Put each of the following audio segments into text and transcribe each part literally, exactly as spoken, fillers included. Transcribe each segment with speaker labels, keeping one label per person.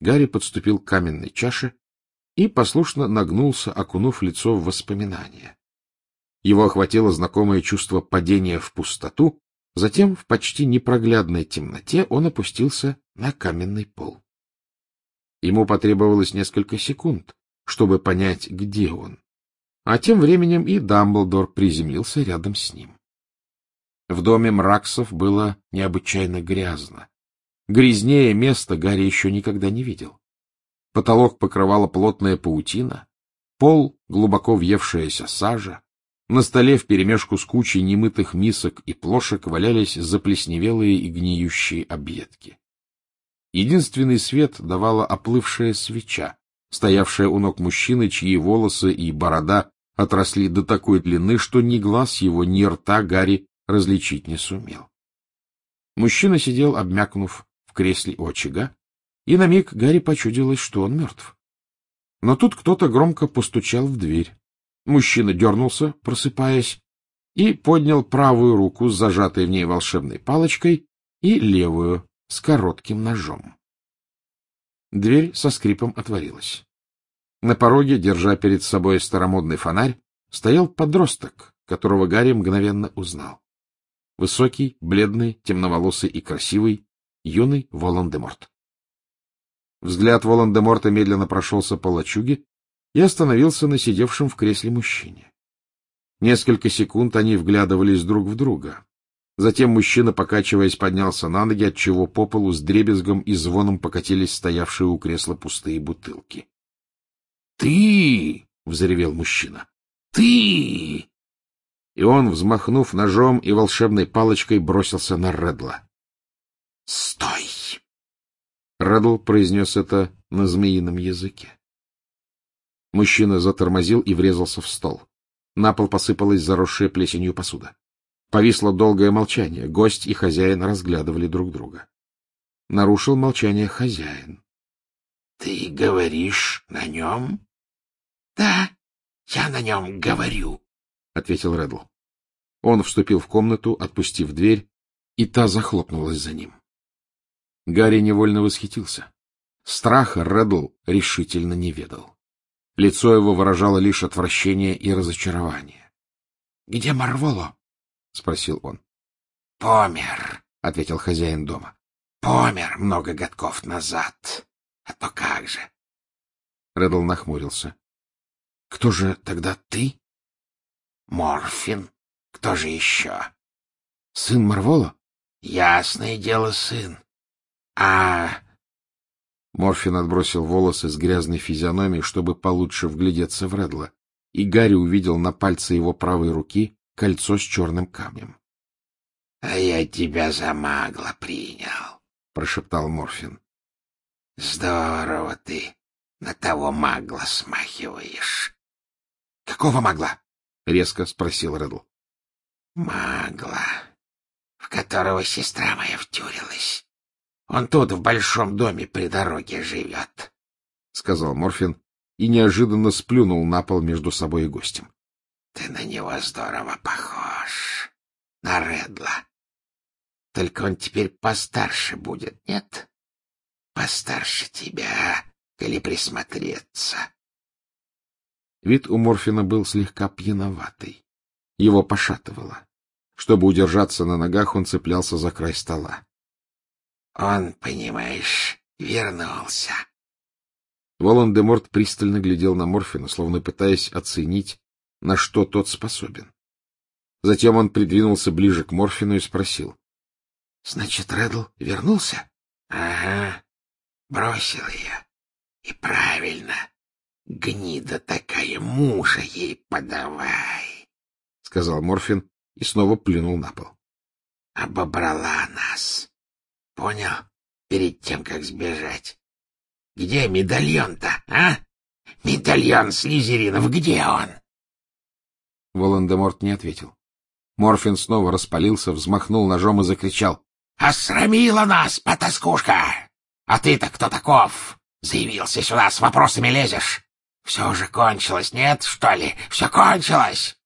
Speaker 1: Гарри подступил к каменной чаше и послушно нагнулся, окунув лицо в воспоминания. Его охватило знакомое чувство падения в пустоту, затем в почти непроглядной темноте он опустился на каменный пол. Ему потребовалось несколько секунд, чтобы понять, где он. А тем временем и Дамблдор приземлился рядом с ним. В доме Мраксов было необычайно грязно. Грязнее места Гарри еще никогда не видел. Потолок покрывала плотная паутина, пол — глубоко въевшаяся сажа, на столе вперемешку с кучей немытых мисок и плошек валялись заплесневелые и гниющие объедки. Единственный свет давала оплывшая свеча, стоявшая у ног мужчины, чьи волосы и борода отросли до такой длины, что ни глаз его, ни рта Гарри различить не сумел. Мужчина сидел, обмякнув в кресле у очага, и на миг Гарри почудилось, что он мертв. Но тут кто-то громко постучал в дверь. Мужчина дернулся, просыпаясь, и поднял правую руку с зажатой в ней волшебной палочкой и левую с коротким ножом. Дверь со скрипом отворилась. На пороге, держа перед собой старомодный фонарь, стоял подросток, которого Гарри мгновенно узнал. Высокий, бледный, темноволосый и красивый, юный Волан-де-Морт. Взгляд Волан-де-Морта медленно прошелся по лачуге и остановился на сидевшем в кресле мужчине. Несколько секунд они вглядывались друг в друга. Затем мужчина, покачиваясь, поднялся на ноги, отчего по полу с дребезгом и звоном покатились стоявшие у кресла пустые бутылки. — Ты! — взревел мужчина. — Ты! И он, взмахнув ножом и волшебной палочкой, бросился на Реддла. — Стой! Реддл произнес это на змеином языке. Мужчина затормозил и врезался в стол. На пол посыпалась заросшая плесенью посуда. Повисло долгое молчание. Гость и хозяин разглядывали друг друга. Нарушил молчание хозяин. — Ты говоришь на нем? — Да, я на нем говорю, — ответил Реддл. Он вступил в комнату, отпустив дверь, и та захлопнулась за ним. Гарри невольно восхитился. Страха Реддл решительно не ведал. Лицо его выражало лишь отвращение и разочарование. — Где Марволо? — спросил он. — Помер, — ответил хозяин дома. — Помер много годков назад. А то как же? Реддл нахмурился. — Кто же тогда ты? — Морфин. Кто же еще? — Сын Марволо? — Ясное дело, сын. — А... Морфин отбросил волосы с грязной физиономией, чтобы получше вглядеться в Реддла, и Гарри увидел на пальце его правой руки кольцо с черным камнем. — А я тебя за магла принял, — прошептал Морфин. — Здорово ты на того магла смахиваешь. — Какого магла? — резко спросил Реддл. — Магла, в которого сестра моя втюрилась. Он тут в большом доме при дороге живет, — сказал Морфин и неожиданно сплюнул на пол между собой и гостем. — Ты на него здорово похож, на Реддла. Только он теперь постарше будет, нет? Постарше тебя, коли присмотреться. Вид у Морфина был слегка пьяноватый. Его пошатывало. Чтобы удержаться на ногах, он цеплялся за край стола. — Он, понимаешь, вернулся. Волан-де-Морт пристально глядел на Морфина, словно пытаясь оценить, на что тот способен. Затем он придвинулся ближе к Морфину и спросил. — Значит, Реддл вернулся? — Ага, бросил ее. И правильно. Гнида такая, мужа ей подавай, — сказал Морфин и снова плюнул на пол. — Обобрала нас. Понял? Перед тем, как сбежать. Где медальон-то, а? Медальон Слизеринов, где он? Волан-де-Морт не ответил. Морфин снова распалился, взмахнул ножом и закричал. — Осрамила нас, потаскушка! А ты-то кто таков? Заявился сюда, с вопросами лезешь. Все уже кончилось, нет, что ли? Все кончилось!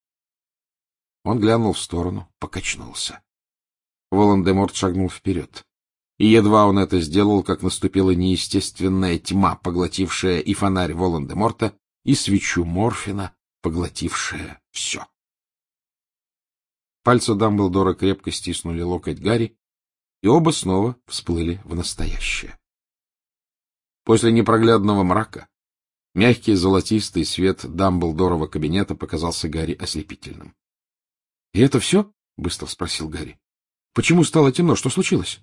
Speaker 1: Он глянул в сторону, покачнулся. Волан-де-Морт шагнул вперед. И едва он это сделал, как наступила неестественная тьма, поглотившая и фонарь Волан-де-Морта, и свечу Морфина, поглотившая все. Пальцы Дамблдора крепко стиснули локоть Гарри, и оба снова всплыли в настоящее. После непроглядного мрака мягкий золотистый свет Дамблдорова кабинета показался Гарри ослепительным. — И это все? — быстро спросил Гарри. — Почему стало темно? Что случилось?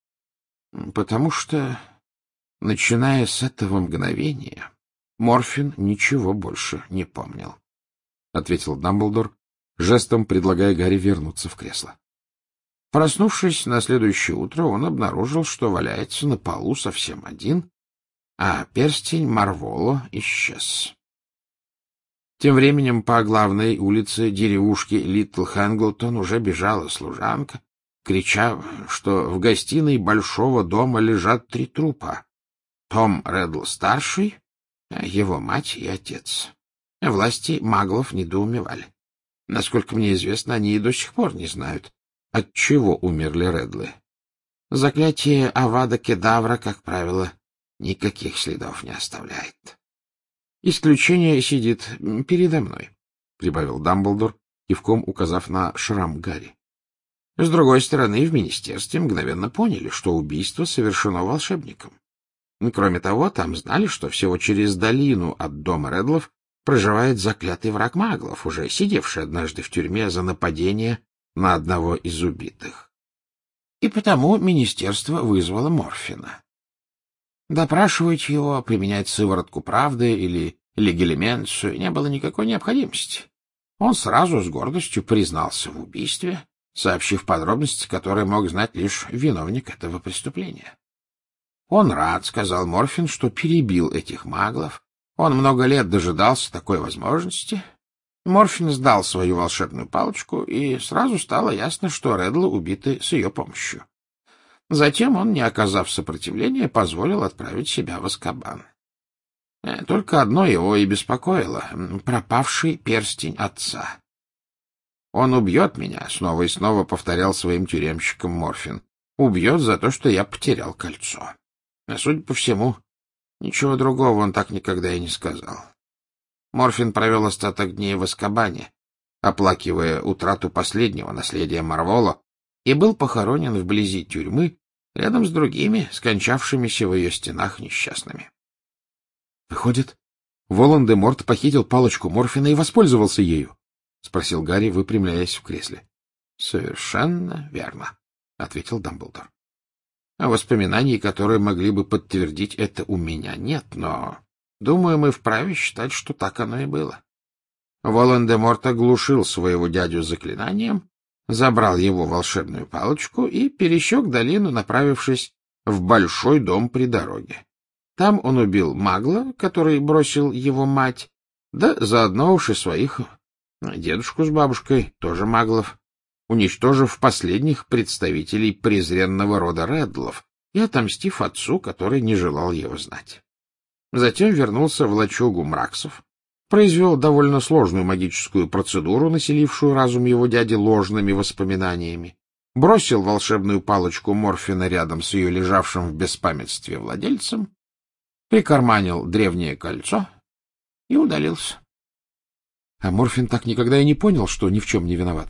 Speaker 1: — Потому что, начиная с этого мгновения, Морфин ничего больше не помнил, — ответил Дамблдор, жестом предлагая Гарри вернуться в кресло. Проснувшись на следующее утро, он обнаружил, что валяется на полу совсем один, а перстень Марволо исчез. Тем временем по главной улице деревушки Литл Хэнглтон уже бежала служанка, крича, что в гостиной большого дома лежат три трупа. Том Реддл-старший, его мать и отец. Власти маглов недоумевали. Насколько мне известно, они и до сих пор не знают, от чего умерли Реддлы. Заклятие Авада Кедавра, как правило, никаких следов не оставляет. Исключение сидит передо мной, — прибавил Дамблдор, кивком указав на шрам Гарри. С другой стороны, в министерстве мгновенно поняли, что убийство совершено волшебником. Кроме того, там знали, что всего через долину от дома Реддлов проживает заклятый враг маглов, уже сидевший однажды в тюрьме за нападение на одного из убитых. И потому министерство вызвало Морфина. Допрашивать его, применять сыворотку правды или легилименцию не было никакой необходимости. Он сразу с гордостью признался в убийстве, сообщив подробности, которые мог знать лишь виновник этого преступления. Он рад, — сказал Морфин, — что перебил этих маглов. Он много лет дожидался такой возможности. Морфин сдал свою волшебную палочку, и сразу стало ясно, что Реддлы убиты с ее помощью. Затем он, не оказав сопротивления, позволил отправить себя в Азкабан. Только одно его и беспокоило — пропавший перстень отца. «Он убьет меня», — снова и снова повторял своим тюремщикам Морфин. «Убьет за то, что я потерял кольцо». А судя по всему, ничего другого он так никогда и не сказал. Морфин провел остаток дней в Азкабане, оплакивая утрату последнего наследия Марволо, и был похоронен вблизи тюрьмы, рядом с другими, скончавшимися в ее стенах несчастными. — Выходит, Волан-де-Морт похитил палочку Морфина и воспользовался ею? — спросил Гарри, выпрямляясь в кресле. — Совершенно верно, — ответил Дамблдор. — Воспоминаний, которые могли бы подтвердить это, у меня нет, но, думаю, мы вправе считать, что так оно и было. Волан-де-Морт оглушил своего дядю заклинанием, забрал его волшебную палочку и пересек долину, направившись в большой дом при дороге. Там он убил магла, который бросил его мать, да заодно уж и своих дедушку с бабушкой, тоже маглов, уничтожив последних представителей презренного рода Реддлов и отомстив отцу, который не желал его знать. Затем вернулся в лачугу Мраксов, произвел довольно сложную магическую процедуру, населившую разум его дяди ложными воспоминаниями, бросил волшебную палочку Морфина рядом с ее лежавшим в беспамятстве владельцем, прикарманил древнее кольцо и удалился. А Морфин так никогда и не понял, что ни в чем не виноват.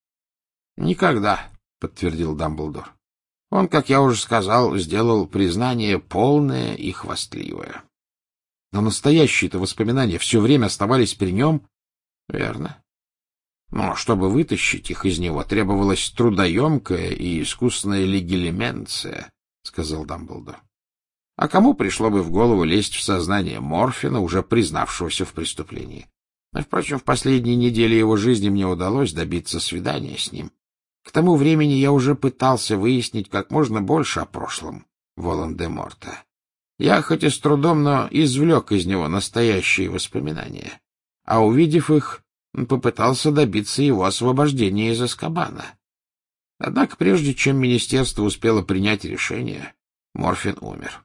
Speaker 1: — Никогда, — подтвердил Дамблдор. Он, как я уже сказал, сделал признание полное и хвастливое. Но настоящие-то воспоминания все время оставались при нем. — Верно. Но чтобы вытащить их из него, требовалась трудоемкая и искусная легилименция, — сказал Дамблдор. А кому пришло бы в голову лезть в сознание Морфина, уже признавшегося в преступлении? Впрочем, в последние недели его жизни мне удалось добиться свидания с ним. К тому времени я уже пытался выяснить как можно больше о прошлом Волан-де-Морта. Я, хоть и с трудом, но извлек из него настоящие воспоминания, а, увидев их, попытался добиться его освобождения из Азкабана. Однако, прежде чем министерство успело принять решение, Морфин умер.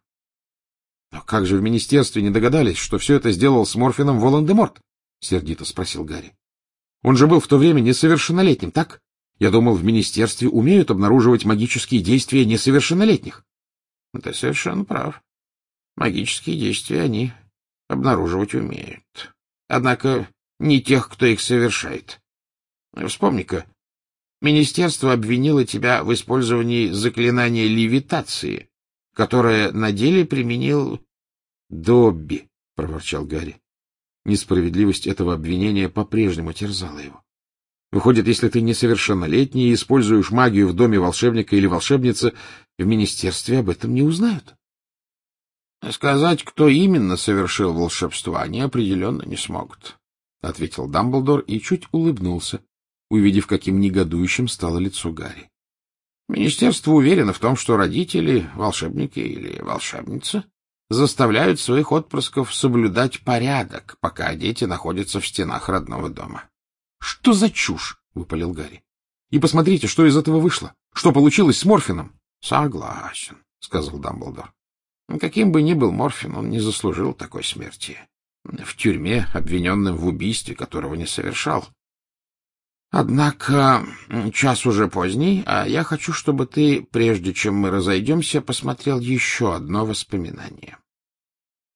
Speaker 1: — Но как же в министерстве не догадались, что все это сделал с Морфином Волан-де-Морт? — сердито спросил Гарри. — Он же был в то время несовершеннолетним, так? Я думал, в министерстве умеют обнаруживать магические действия несовершеннолетних.
Speaker 2: — Ты совершенно прав. Магические действия они обнаруживать умеют. Однако не тех, кто их совершает. Вспомни-ка, министерство обвинило тебя в использовании заклинания левитации, которое на деле применил...
Speaker 1: — Добби, — проворчал Гарри. Несправедливость этого обвинения по-прежнему терзала его. Выходит, если ты несовершеннолетний и используешь магию в доме волшебника или волшебницы, в министерстве об этом не узнают.
Speaker 2: — Сказать, кто именно совершил волшебство, они определенно не смогут, — ответил Дамблдор и чуть улыбнулся, увидев, каким негодующим стало лицо Гарри. Министерство уверено в том, что родители, волшебники или волшебница, заставляют своих отпрысков соблюдать порядок, пока дети находятся в стенах родного дома.
Speaker 1: — Что за чушь? — выпалил Гарри. — И посмотрите, что из этого вышло. Что получилось с Морфином?
Speaker 2: — Согласен, — сказал Дамблдор. Каким бы ни был Морфин, он не заслужил такой смерти. В тюрьме, обвиненным в убийстве, которого не совершал. Однако час уже поздний, а я хочу, чтобы ты, прежде чем мы разойдемся, посмотрел еще одно воспоминание.